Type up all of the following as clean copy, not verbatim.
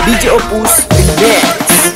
DJ Opus Remix.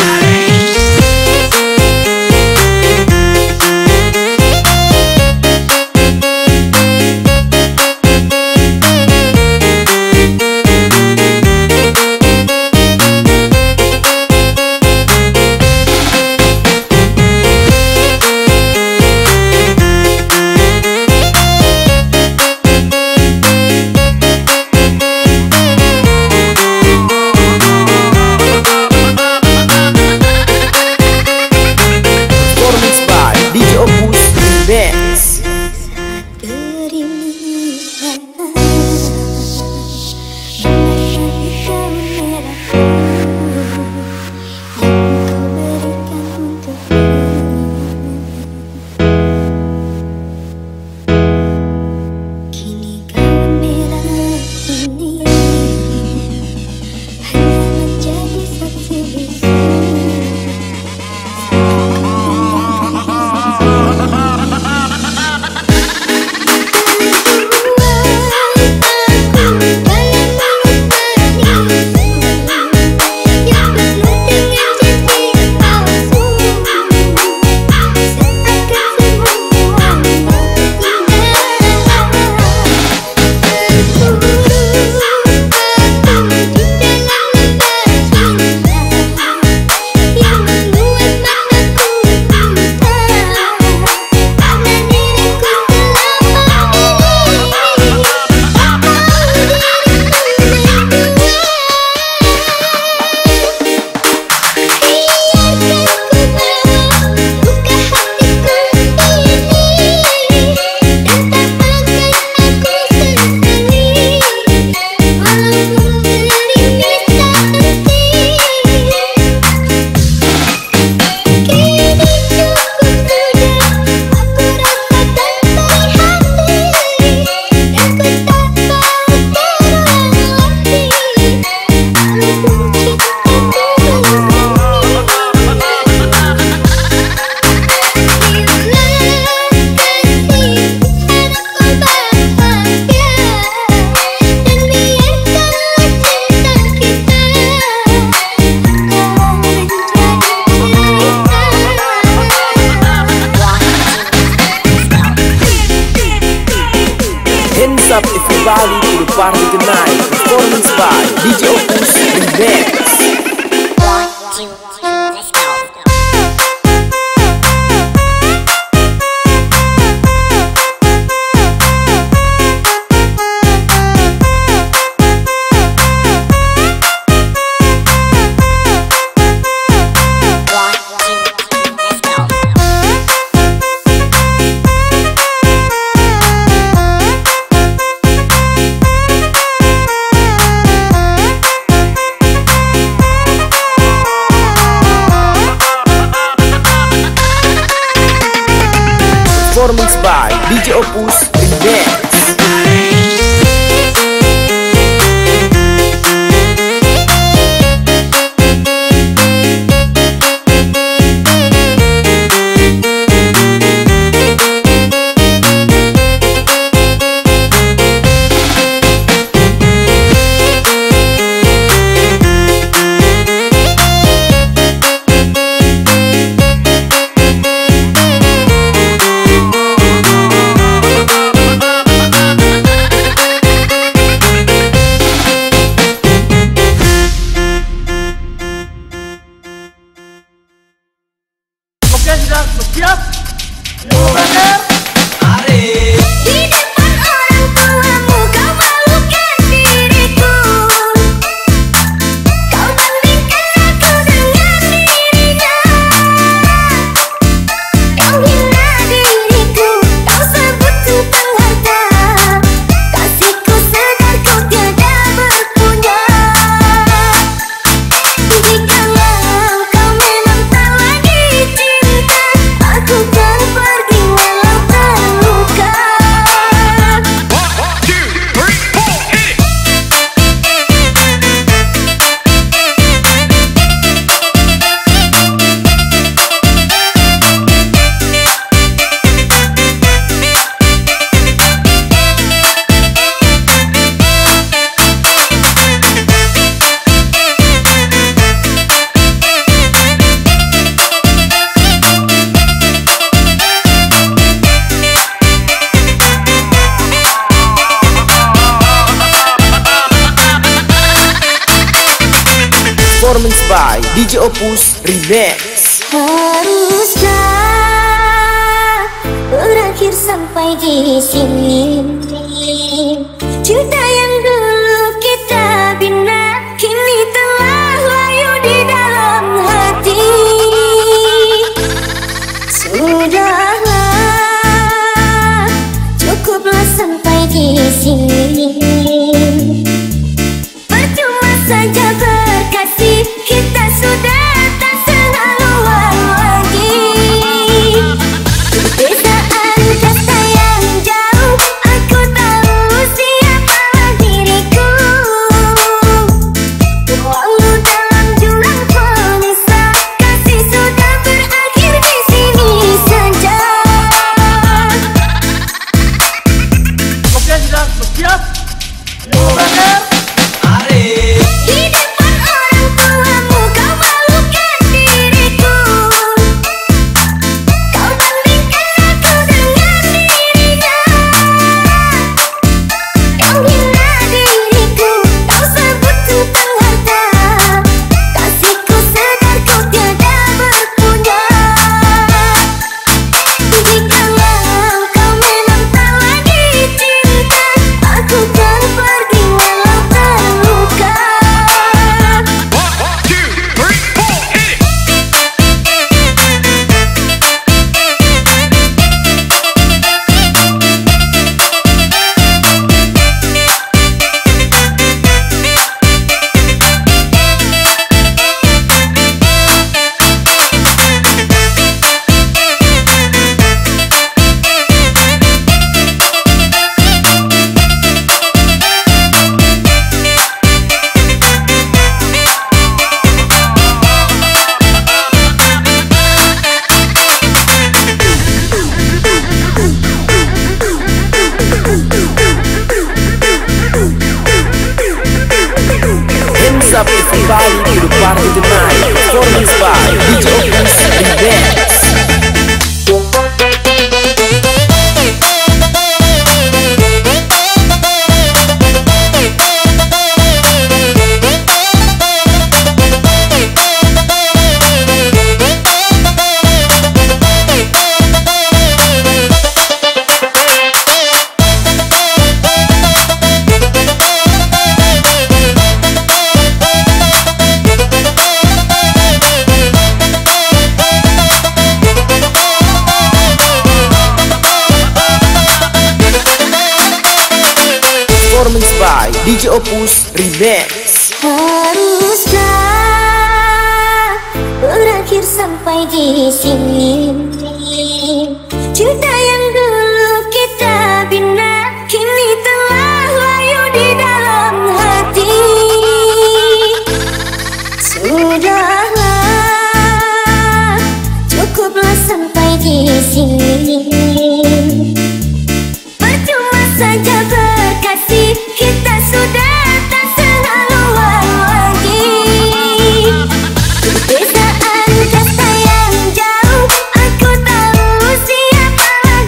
Up everybody to the party tonight. Performance by DJ Opus Remix. 1, 2, 3, let's go. Performance by DJ Opus Remix. Haruslah berakhir sampai di sini. Cinta yang dulu kita bina kini telah layu di dalam hati. Sudahlah, cukuplah sampai di sini. Percuma saja berkasih, kita sudah tak sehaluan lagi. Perbedaan kata yang jauh, aku tahu siapalah diriku. Walau dalam jurang pemisah, kasih sudah berakhir di sini saja. Oke, sudah siap? Berakhir. Di depan orang tuamu kau malukan diriku. Kau bandingkan aku dengan dirinya. Kau hina diriku, kau sebut tentang harta. Kasihku sedar kau tiada berpunya. Jikalau kau memang tak lagi cinta, aku kan pergi walau terluka. Hands up everybody to the party tonight. Performance by DJ Opus Remix. Performance by DJ Opus Remix. Haruslah berakhir sampai di sini. Cinta yang dulu kita bina kini telah layu di dalam hati. Sudahlah, cukuplah sampai di sini. Percuma saja berkasih, kita sudah tak sehaluan lagi. Perbedaan kata yang jauh, aku tahu siapalah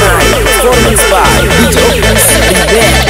Night, performance by DJ Opus Remix.